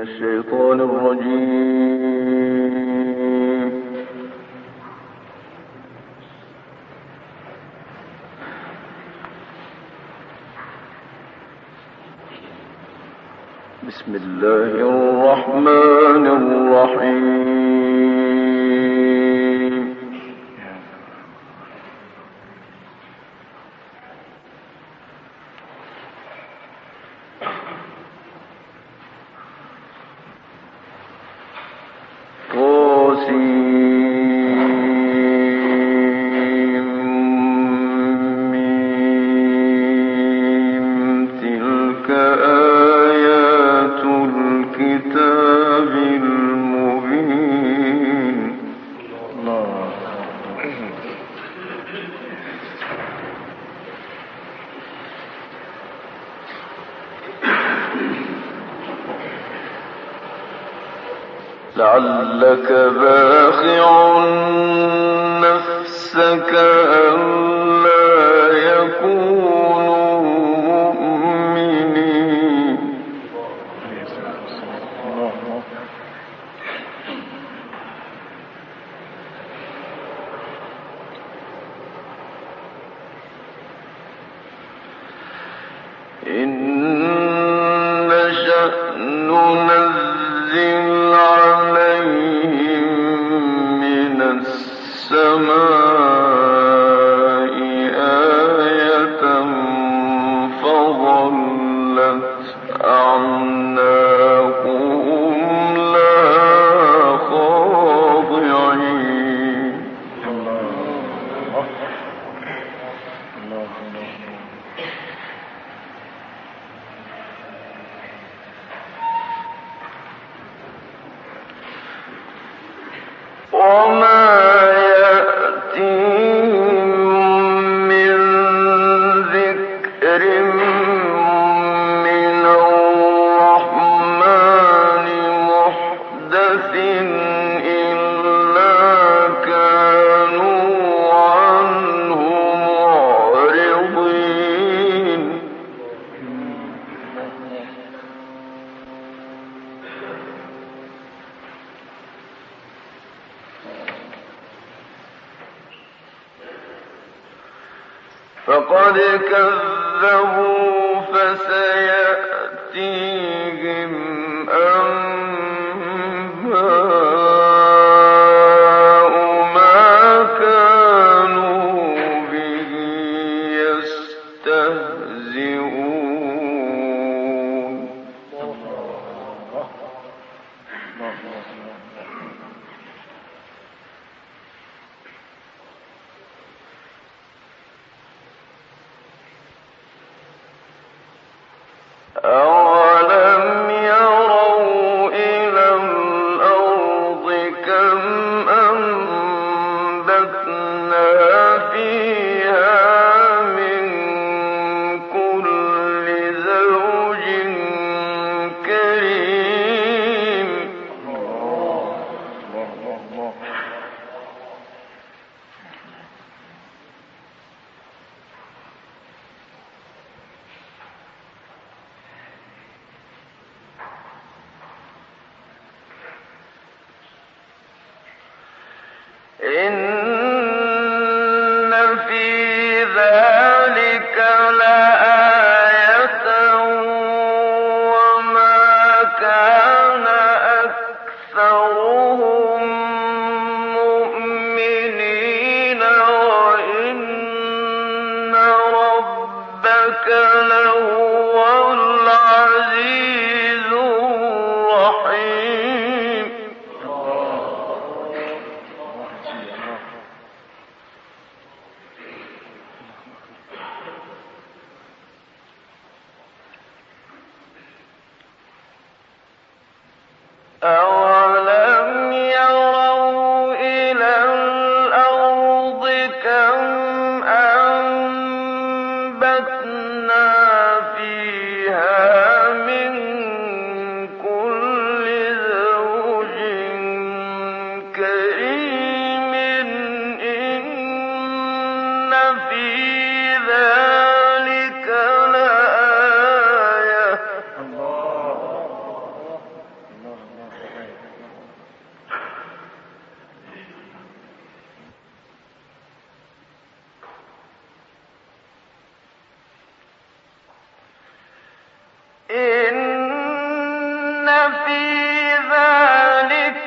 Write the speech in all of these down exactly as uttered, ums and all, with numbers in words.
الشيطان الرجيم. بسم الله الرحمن الرحيم. لعلك باخع نفسك ألا يكونوا مؤمنين. إن شأن ننزل عليهم من السماء آية فظلت أعناقهم لها خاضعين. وما يأتيهم من ذكر من الرحمن محدث إلا كانوا عنه معرضين. فقد كذبوا فسيأتيهم أنباء ما كانوا به يستهزئون. أولم يروا إلى الأرض كم أنبتنا فيها من كل زوج كريم. إن في ذلك لآية وما كان أكثرهم مؤمنين وإن ربك لهو العزيز الرحيم. أولم يروا إلى الأرض كم أنبتنا فيها من كل زوج كريم. إن في ذلك لآية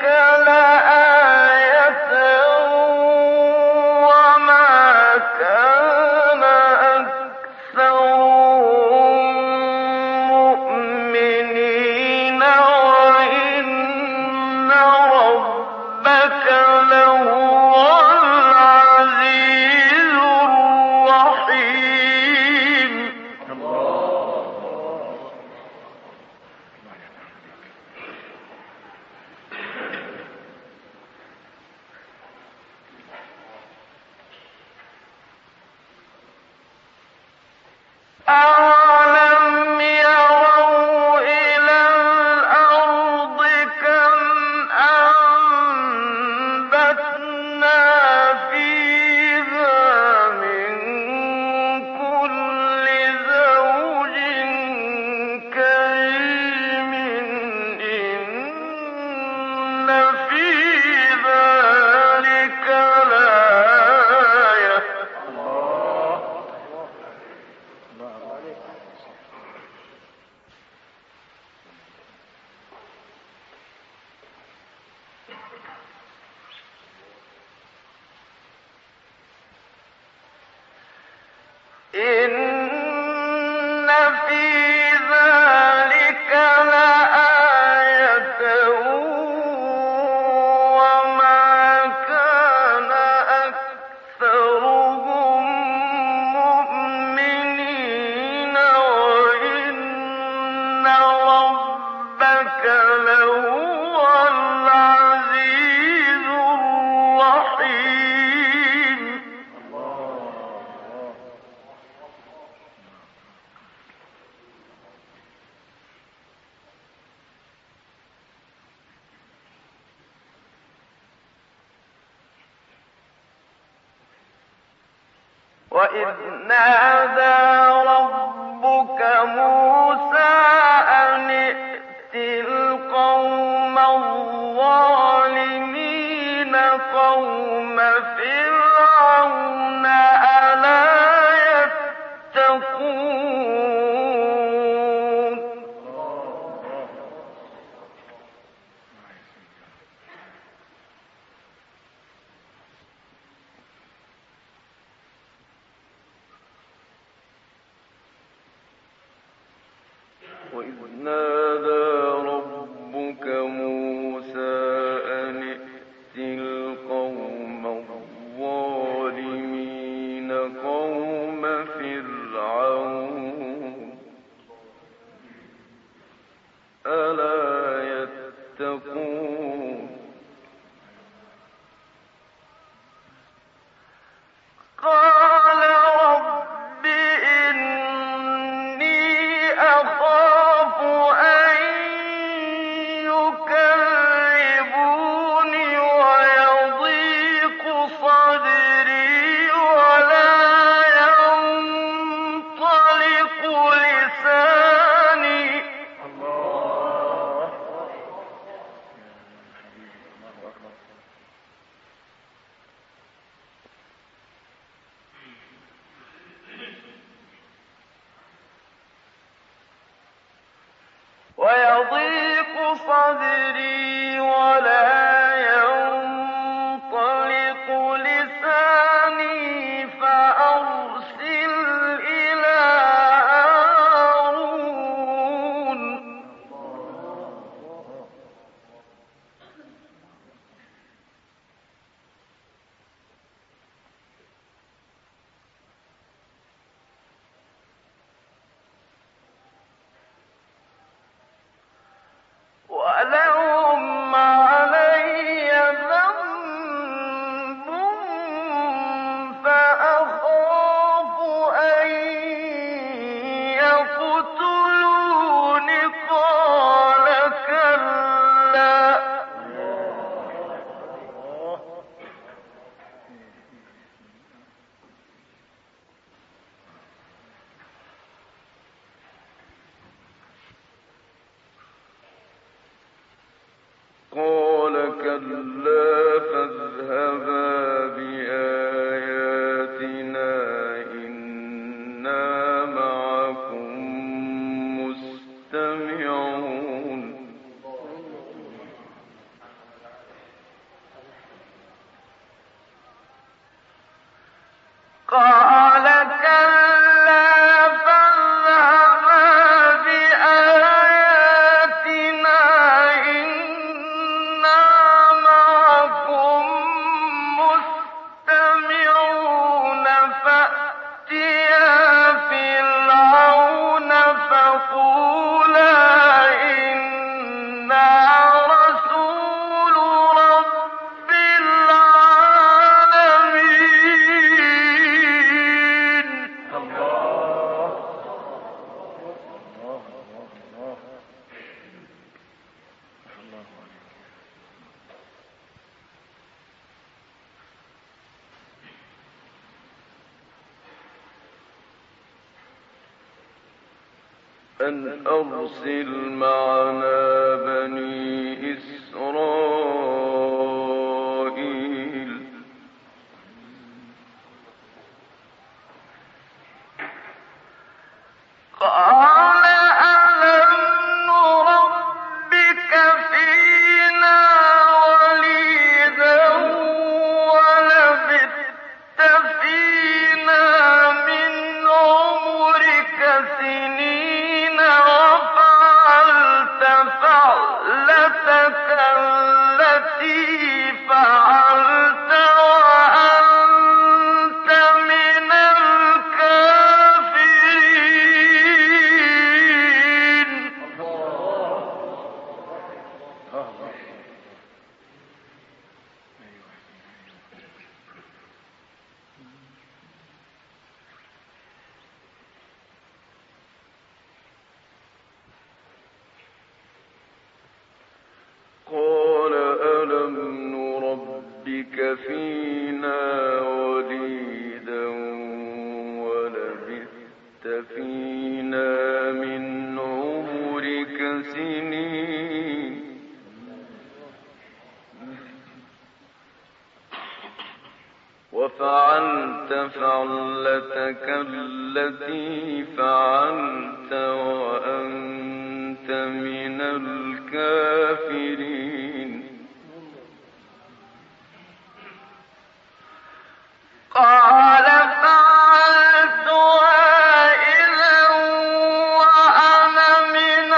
وَإِذْ نَادَىٰ رَبُّكَ مُوسَىٰ أَنِ ائْتِ الْقَوْمَ الظَّالِمِينَ قَوْمَ فِرْعَوْنَ أَلَا يَتَّقُونَ وَإِذْ نَادَىٰ رَبُّكَ مُوسَىٰ أَنِ ائْتِ الْقَوْمَ الظَّالِمِينَ قَوْمَ فِرْعَوْنَ أَلَا يَتَّقُونَ قَالَ رَبِّ إِنِّي أَخَافُ أَن يُكَذِّبُونِ وَيَضِيقُ صَدْرِي وَلَا يَنطَلِقُ لِسَانِي وَيَضِيقُ صَدْرِي وَلَا يَنطَلِقُ لِسَانِي فَأَرْسِلْ إِلَىٰ هَارُونَ وَلَهُمْ عَلَيَّ ذَنبٌ فَأَخَافُ أَن يَقْتُلُونِ قَالَ كَلَّا قَالَ كَلَّا فَاذْهَبَا بِآيَاتِنَا إِنَّا مَعَكُم مُّسْتَمِعُونَ أن أرسل معنا بني إسرائيل. قال ألم نربك فينا وليدا ولبثت فينا من عمرك سنين وفعلت فعلتك التي فعلت وأنت من الكافرين. قال ألم نربك فينا وليدا ولبثت فينا من عمرك سنين وفعلت فعلتك التي فعلت وأنت من الكافرين. قال فعلتها إذا وأنا من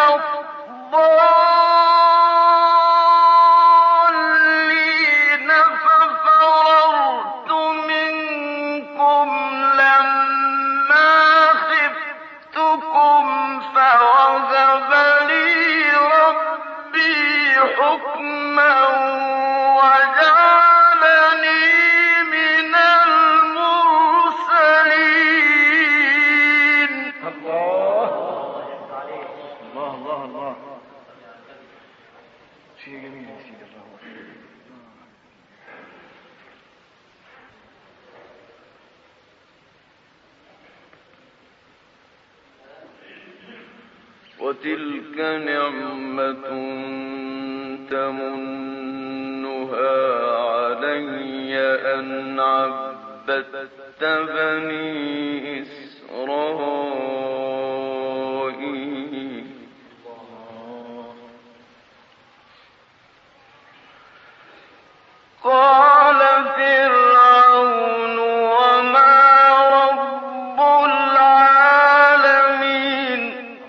الضالين ففررت منكم لما خفتكم فوهب لي ربي حكما وجعلني من المرسلين. الله الله الله الله شيء جميل يا سيدي. الله وتلك نعمة تمنها علي أن عبدت بني إسرائيل. قال فرعون وما رب العالمين.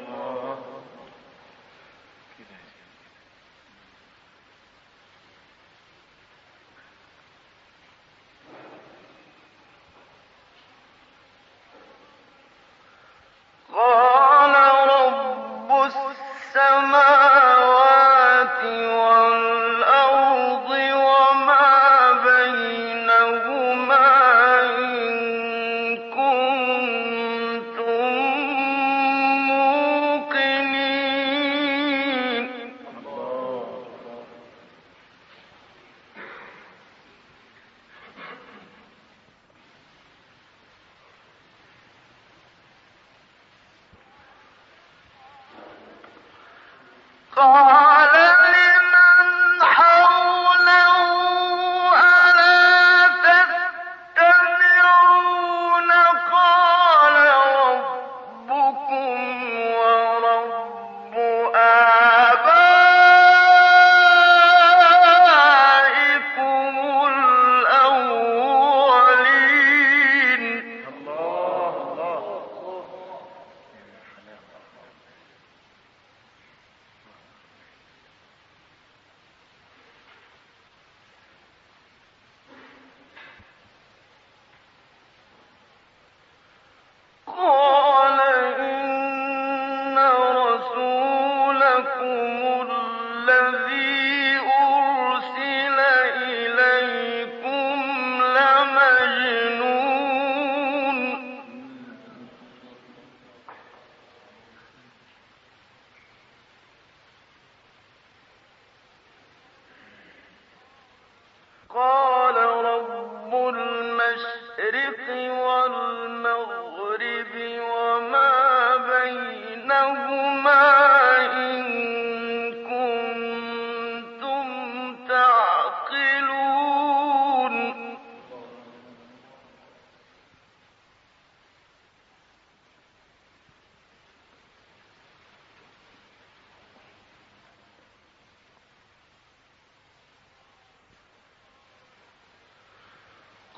قال رب السماوات والأرض وما بينهما إن كنتم موقنين. قال لمن حوله ألا تستمعون قال ربكم ورب آبائكم الأولين. الله الله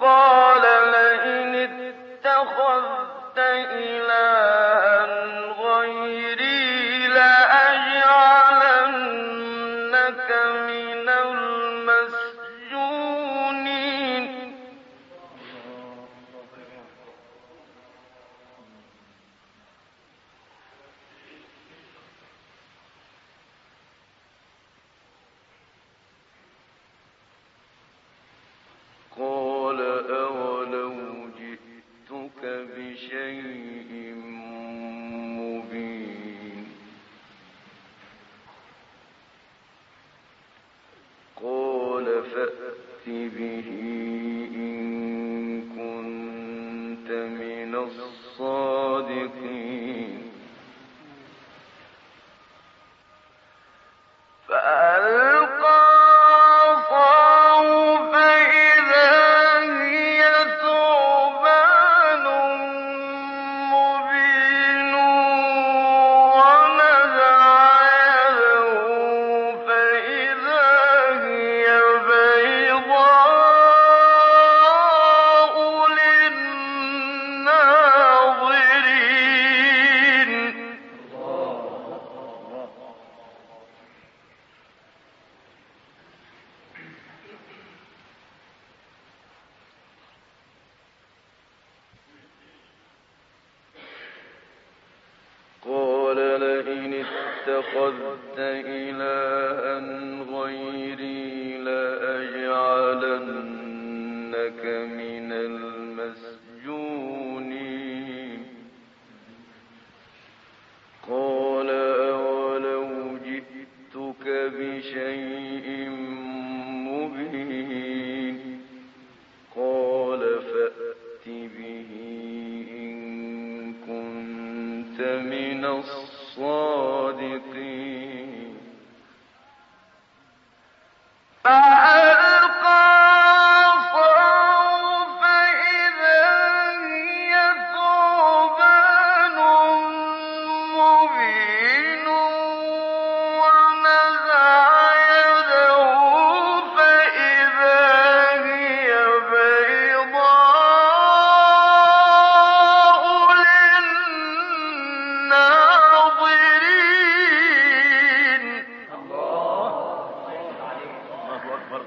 قال لئن اتخذت إلها غيري لأجعلنك من المسجونين قال أولو جئتك بشيء مبين قال فأت به إن كنت من الصادقين فألقى عصاه فإذا هي ثعبان مبين ونزع يده فإذا هي بيضاء للناظرين قال لئن اتخذت إلها غيري لأجعلنك من المسجونين قال أولو جئتك بشيء مبين قال فأت به إن كنت من الصادقين فألقى عصاه فإذا هي ثعبان مبين ونزع يده فإذا هي بيضاء للناظرين الله أكبر.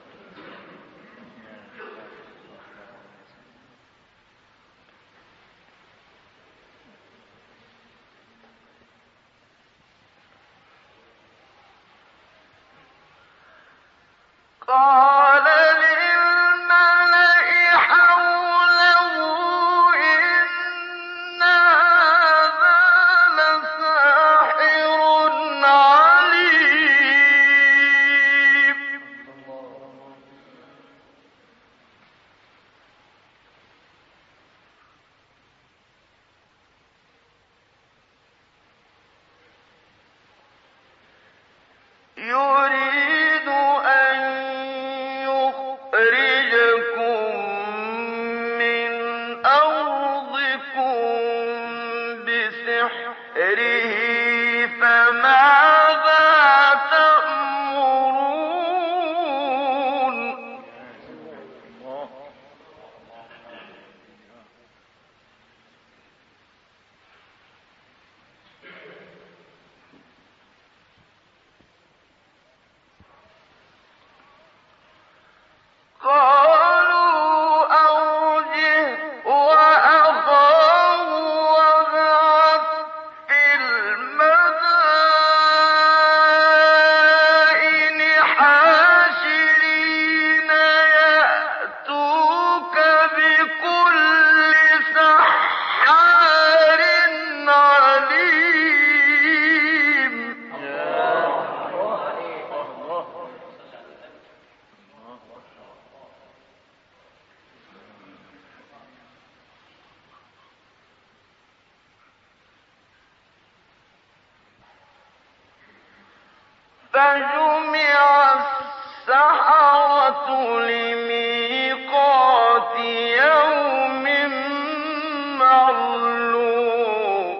قال للملأ حوله إن هذا لساحر عليم يريد أن يخرجكم من أرضكم بسحره فماذا تأمرون قالوا أرجه وأخاه وابعث في المدائن حاشرين يأتوك بكل سحار عليم فجمع السحرة لميقات يوم معلوم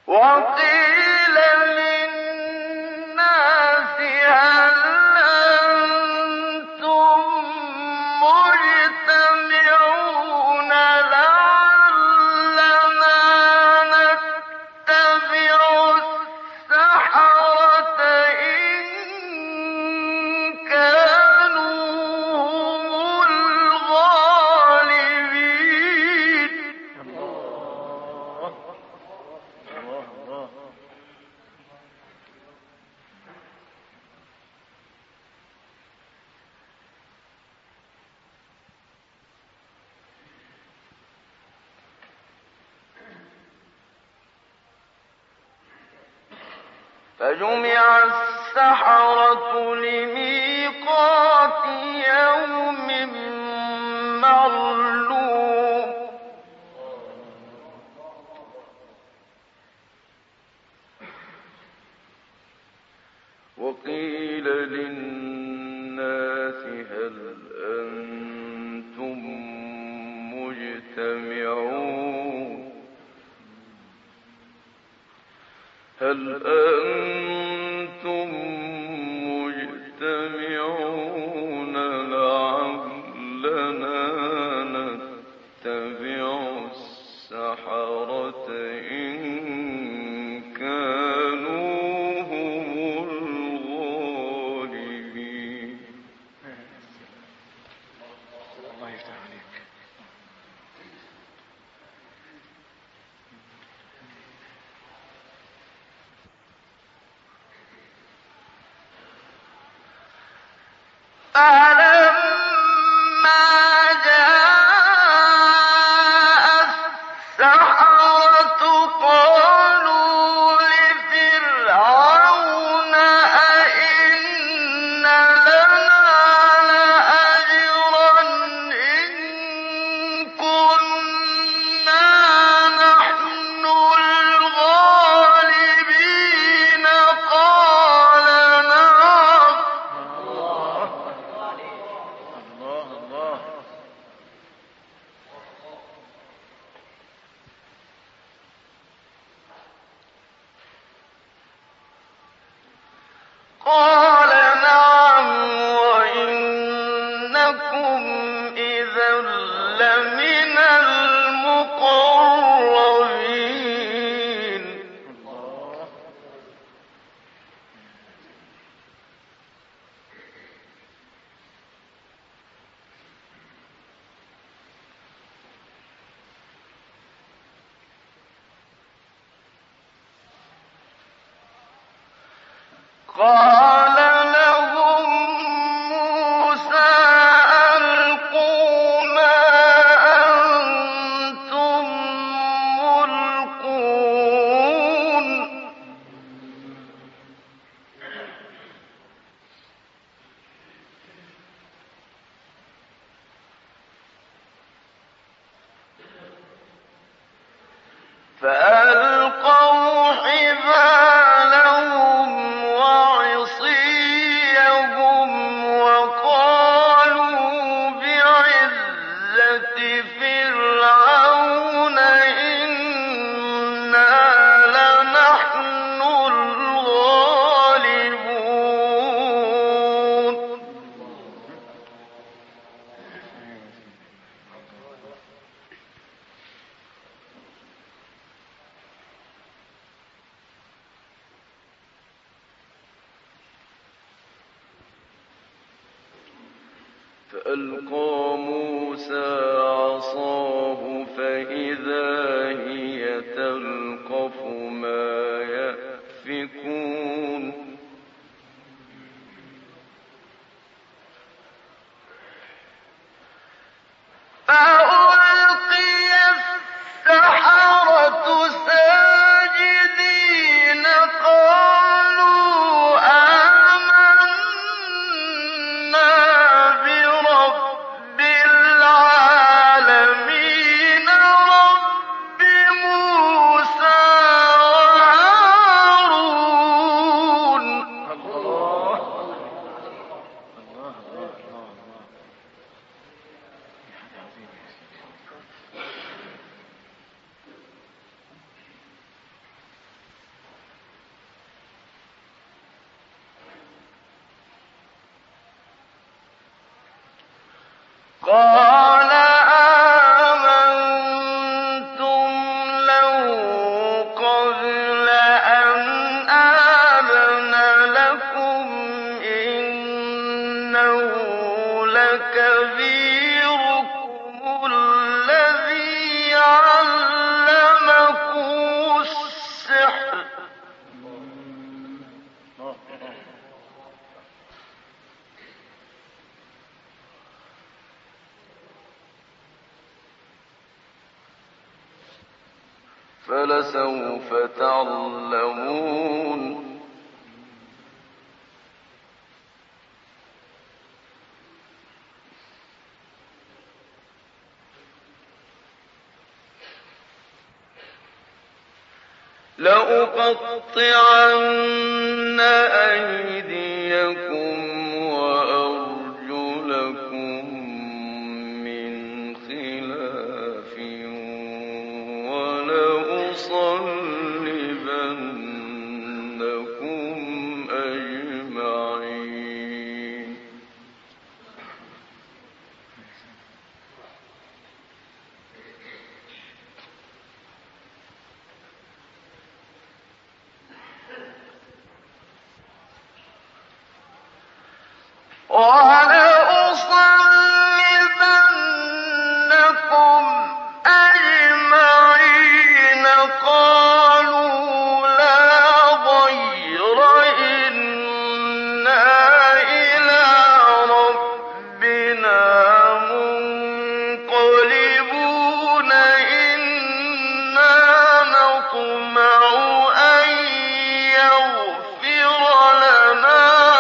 وقيل للناس هل أنتم مجتمعون لعلنا نتبع السحرة إن كانوا هم الغالبين. الله الله. فجمع السحرة لميقات يوم معلوم وقيل للناس هل أنتم مجتمعون هل أنتم مجتمعون لعلنا نتبع السحرة إن كانوا هم الغالبين. الله يفتح عليك. فلما جاء السحرة قالوا لفرعون أئن لنا لأجرا إن كنا نحن الغالبين قال نعم. الله الله. قال نعم وإنكم إذا لمن المقربين. الله قال لهم موسى ألقوا ما أنتم ملقون فألقوا حبالهم وعصيهم وقالوا بعزة فرعون إنا لنحن الغالبون. فألقى موسى عصاه فإذا هي تلقف ما يأفكون فألقي السحرة ساجدين قالوا آمنا برب العالمين رب قال آمنتم له قبل أن آذن لكم إنه لكبيركم الذي علمكم السحر فلسوف تعلمون لأقطعن أيديكم وأرجلكم من خلاف ولأصلبنكم أجمعين ولأصلبنكم أجمعين قالوا لا ضير إنا إلى ربنا منقلبون إنا نطمع أن يغفر لنا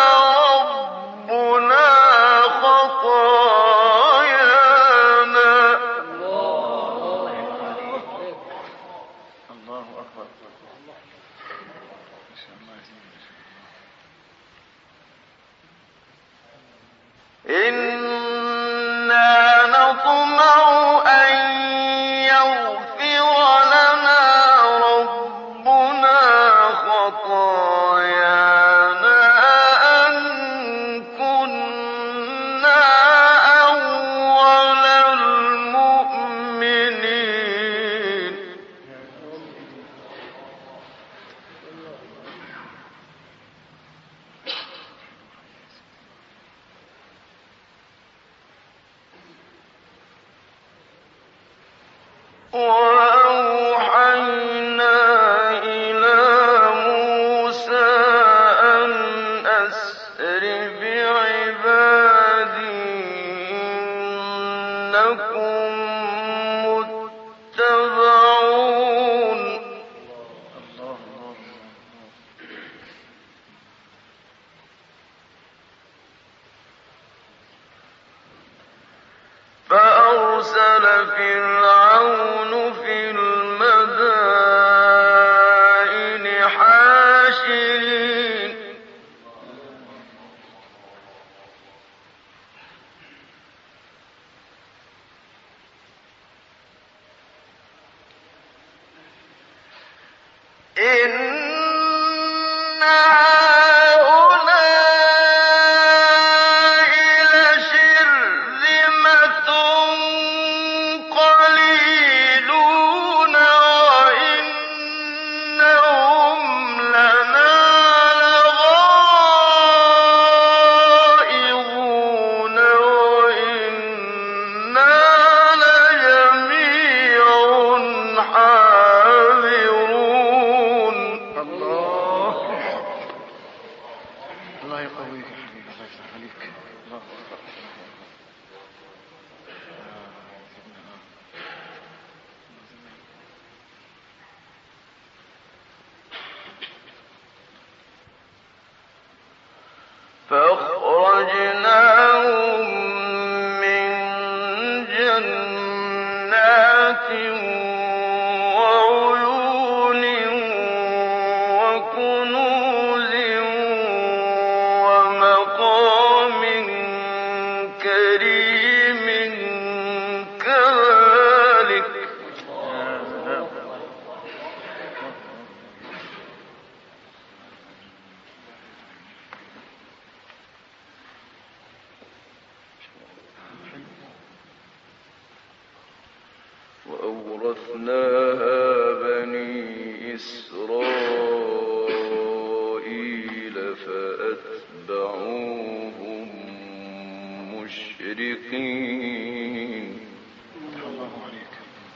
ربنا خطايانا الله أكبر. ما شاء الله. إنا نطمع أن يغفر لنا ربنا خطايانا أن كنا أول المؤمنين وأوحينا إلى موسى أن أسر بعبادي إنكم متبعون الله الله. فأرسل فرعون في المدائن حاشرين إن هؤلاء لشرذمة قليلون وإنهم لنا لغائظون وإنا لجميع حاذرون الله الله يقويك يا حبيبي. الله يفتح عليك. الله أكبر. فأخرجناهم من جنات وعيون وكنوز ومقام كريم كذلك فأتبعوهم مشرقين الله عليك.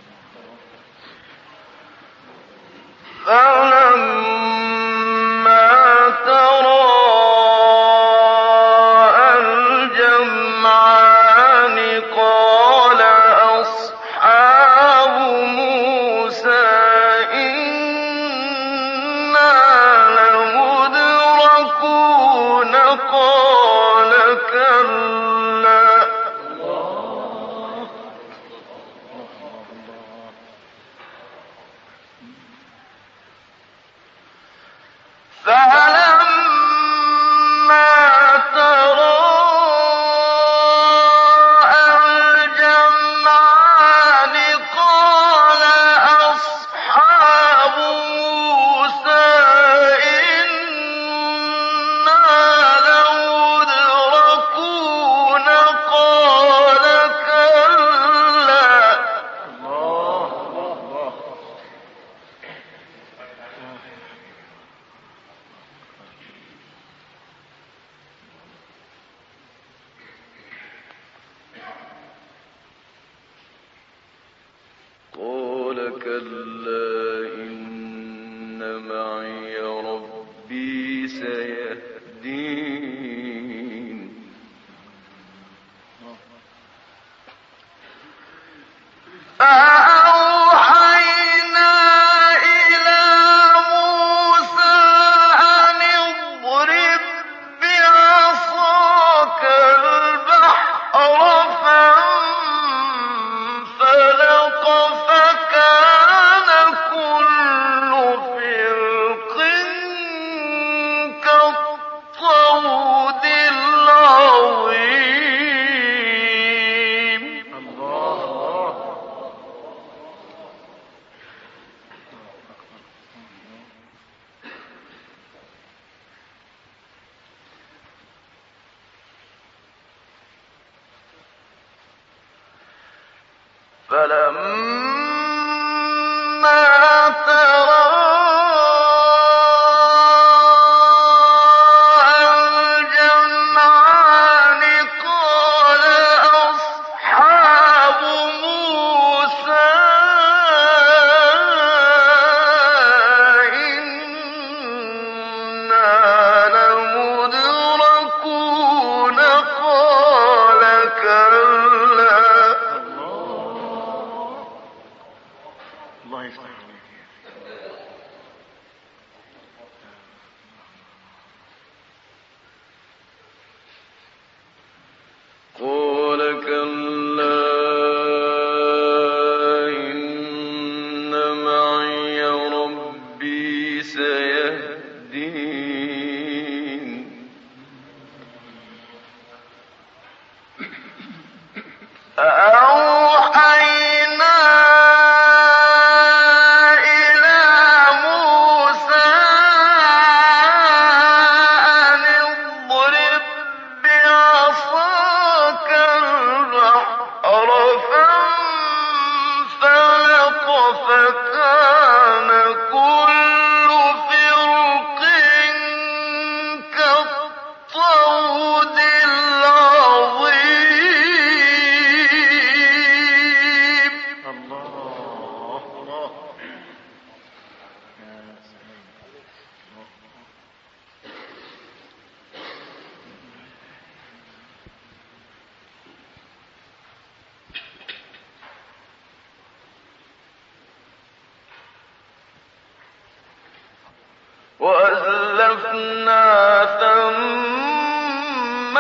فلما تراءى الجمعان قال أصحاب موسى إنا لمدركون قال كلا فلما تراءى الجمعان قال أصحاب موسى إنا لمدركون قال كلا قال كلا إن معي ربي سيهدين فأوحينا إلى موسى أن اضرب بعصاك البحر فانفلق فكان كل فرق كالطود العظيم فلما تراءى الجمعان قال أصحاب موسى إنا لمدركون قال كلا الله يفتح عليك. قال كلا إن معي ربي سيهدين فأوحينا إلى موسى أن اضرب بعصاك البحر فانفلق فكان كل فرق كالطود العظيم الله الله. يا سلام. وأزلفنا ثم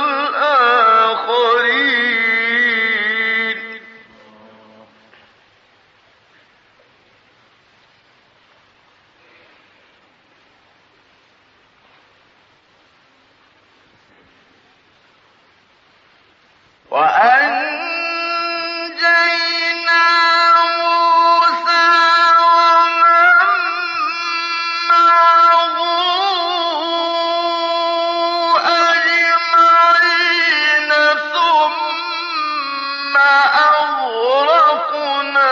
الآخرين وأنجينا موسى ومن معه أجمعين ثم أغرقنا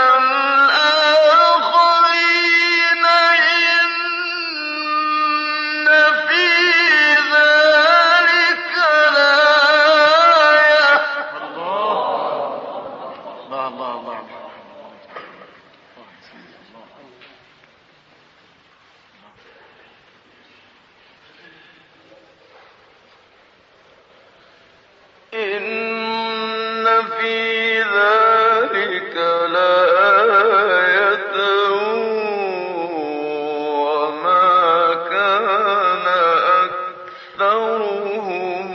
الآخرين إن في ذلك أكثرهم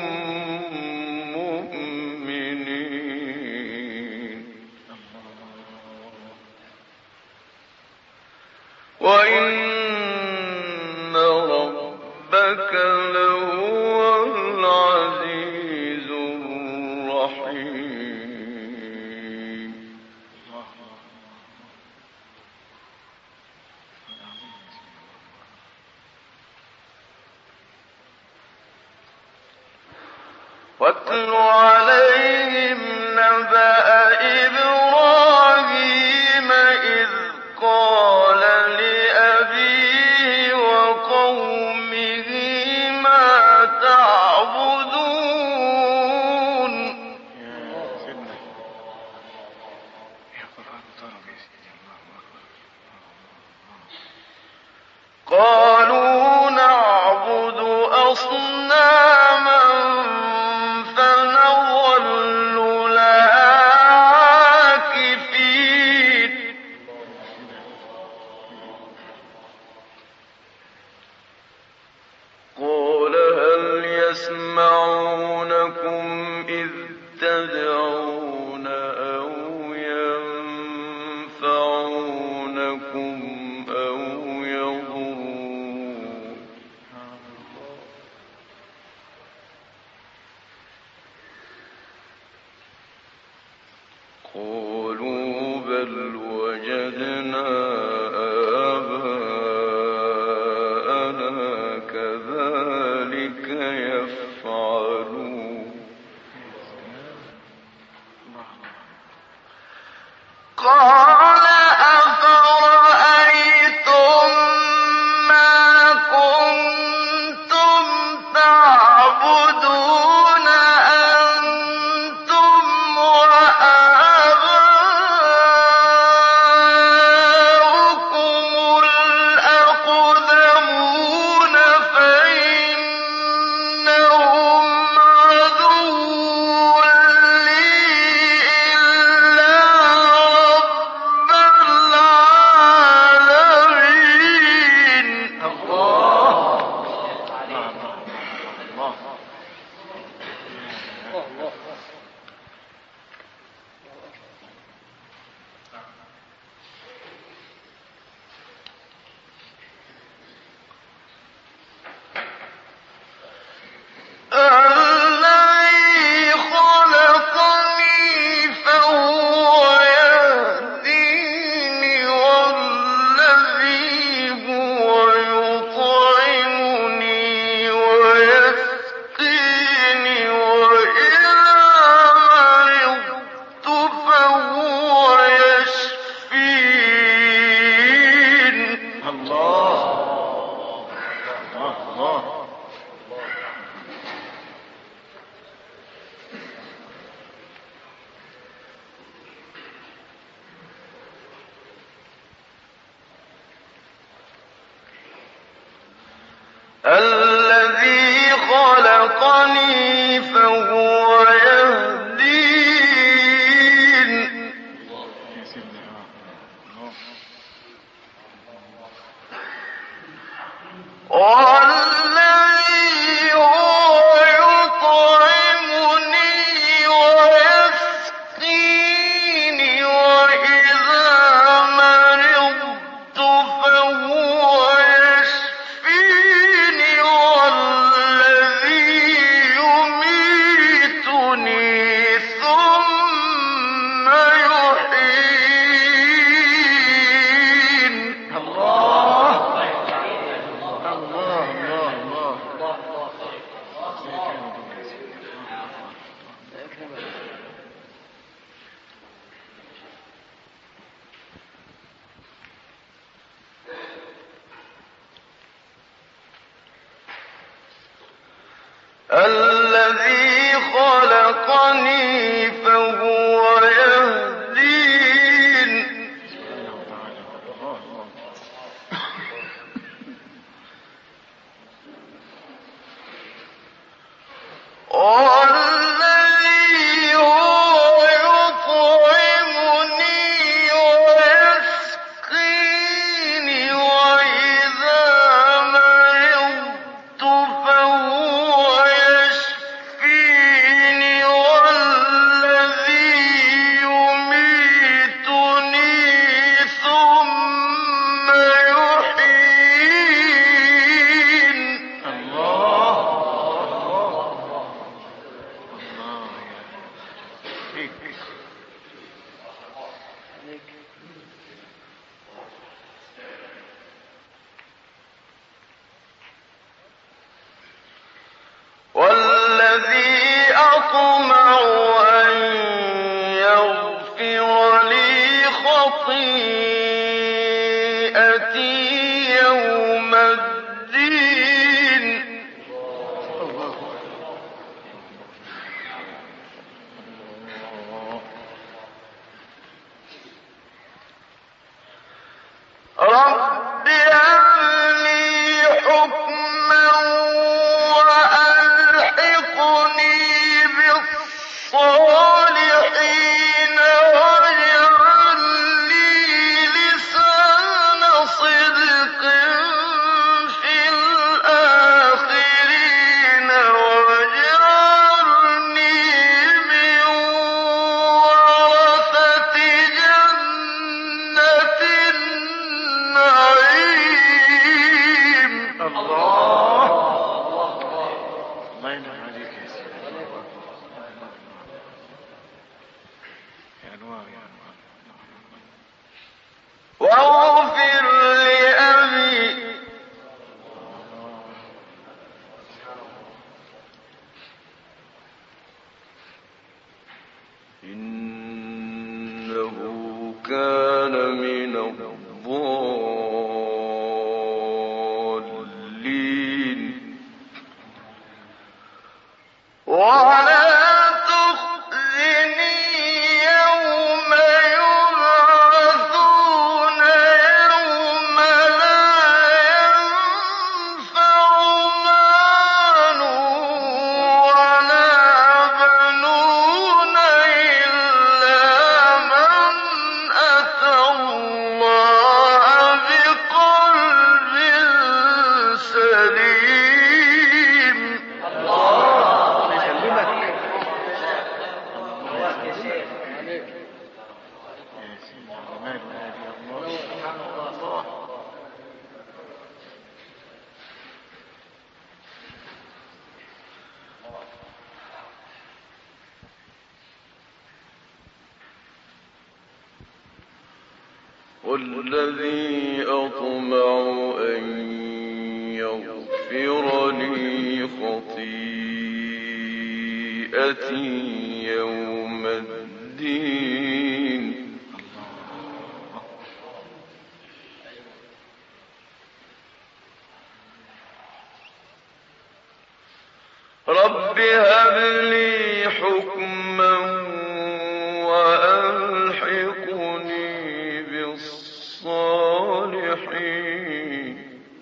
مؤمنين وإن ربك لهو العزيز الرحيم واتل عليهم نبأ إبراهيم إذ قال لأبيه وقومه ما تعبدون قالوا نعبد أصناما فنظل لها عاكفين قال هل يسمعونكم إذ تدعون أو ينفعونكم أو يضرون قالوا بل وجدنا آباءنا كذلك يفعلون قال أفرأيتم ما كنتم تعبدون أنتم وآباؤكم الأقدمون فإنهم عدو لي إلا رب العالمين الذي خلقني فهو يهديني والذي هو يطعمني ويسقيني وإذا مرضت فهو يشفين الذي خلقني فهو يهدين والذي هو يطعمني ويسقيني وإذا مرضت فهو يشفيني والذي يميتني ثم يحيين الذي خلقني فهو يهدين والذي هو يطعمني ويسقيني وإذا مرضت فهو أطمع أن يغفر لي خطيئتي يوم الدين. رب هب لي حكما وألحقني بالصالحين واجعل لي لسان صدق في الآخرين واجعلني من ورثة جنة النعيم. الله الله ينعم عليك يا سيدي. يا أنوار يا أنوار. واغفر لأبي إنه كان من الضالين. ولا تخزني يوم يبعثون يوم لا ينفع مال ولا بنون إلا من أتى الله بقلب سليم. يا سيدي جمال هذه الله سبحان الله. والذي أطمع أن يغفر لي خطيئتي يوم الدين. رب هب لي حكما وألحقني بالصالحين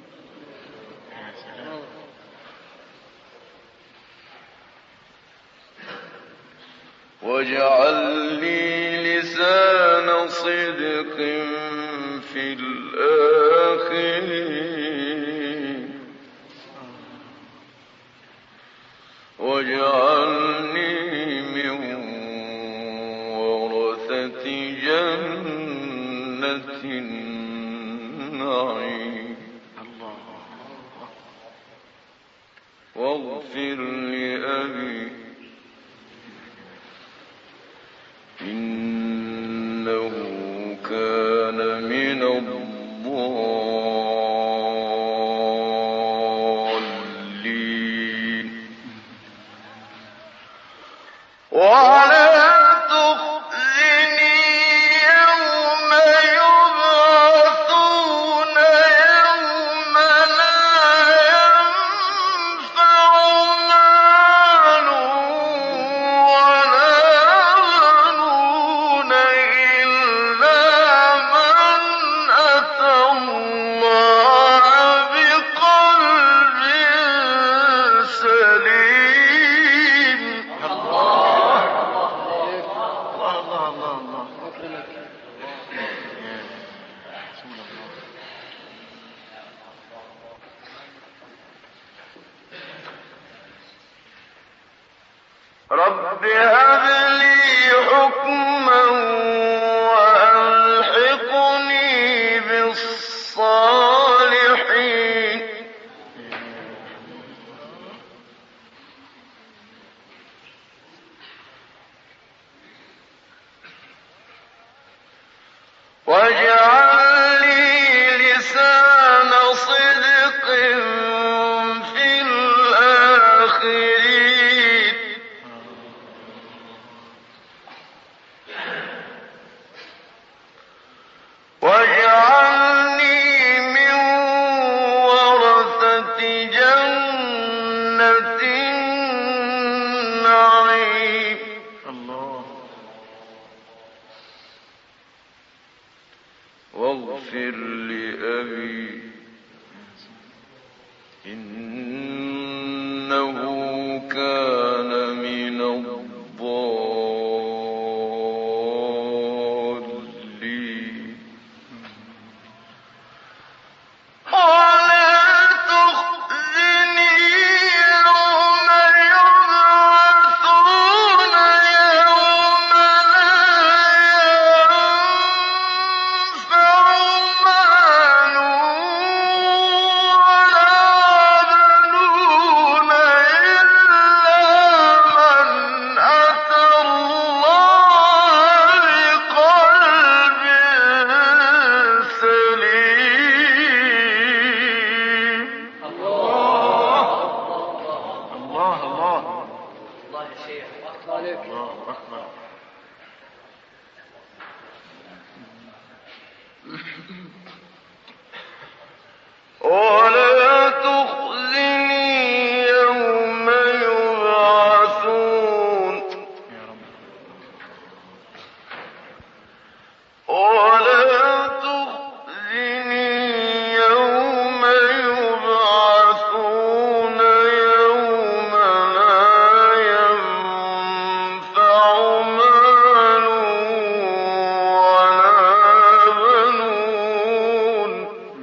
واجعل لي لسان صدق في الآخرين واجعلني من ورثة جنة النعيم. واغفر لأبي إنه كان من الضالين. ولا تخزني يوم يبعثون يوم لا ينفع مال ولا بنون إلا من أتى الله بقلب سليم. الله الله الله الله. يا رسول الله. رب هب لي حكما وألحقني بالصالحين واجعل لي لسان صدق في الآخرين جنة النعيم الله. واغفر لأبي إنه كان من الضالين ولا تخزني يوم يبعثون يوم لا ينفع مال ولا بنون إلا من أتى الله بقلب سليم الله الله الله أكبر. ولا تخزني يوم يبعثون يا رب. ولا تخزني يوم يبعثون يوم لا ينفع مال ولا بنون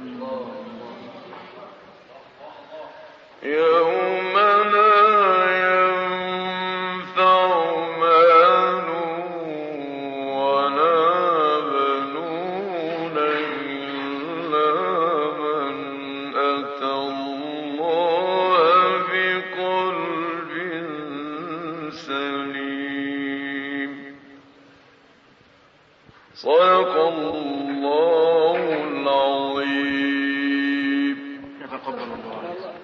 يوم لا ينفع مال ولا بنون إلا من أتى الله بقلب سليم صدق الله العظيم يتقبل الله.